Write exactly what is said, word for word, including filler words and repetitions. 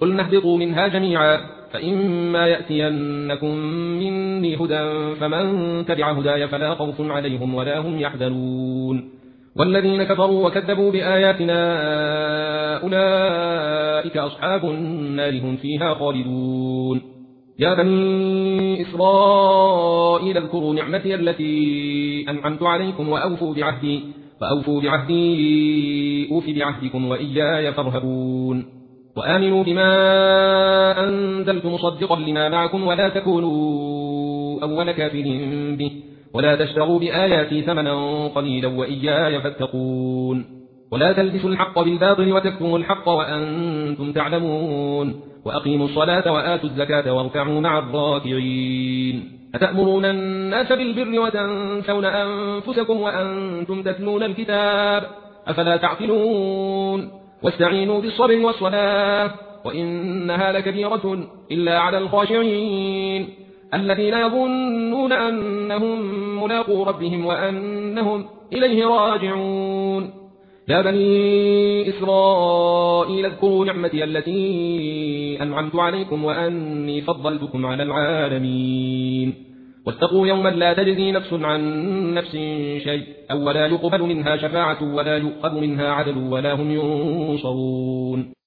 قل اهبطوا منها جميعا فإما يأتينكم مني هدى فمن تبع هداي فلا خوف عليهم ولا هم يحزنون والذين كفروا وكذبوا بآياتنا أولئك أصحاب النار هم فيها خالدون يا بني إسرائيل اذكروا نعمتي التي أنعمت عليكم وأوفوا بعهدي فأوفوا بعهدي أوف بعهدكم وإياي فارهبون وآمنوا بما أنزلت مصدقا لما معكم ولا تكونوا أول كافر به ولا تشتروا بآياتي ثمنا قليلا وإياي فاتقون ولا تلبسوا الحق بالباطل وتكتموا الحق وأنتم تعلمون وأقيموا الصلاة وآتوا الزكاة واركعوا مع الراكعين أتأمرون الناس بالبر وتنسون أنفسكم وأنتم تتلون الكتاب أفلا تعقلون واستعينوا بالصبر والصلاة وإنها لكبيرة إلا على الخاشعين الذين يظنون أنهم ملاقو ربهم وأنهم إليه راجعون يا بني إسرائيل اذكروا نعمتي التي أنعمت عليكم وأني فضلتكم على العالمين واتقوا يوما لا تجزي نفس عن نفس شيئا ولا يقبل منها شفاعة ولا يؤخذ منها عدل ولا هم ينصرون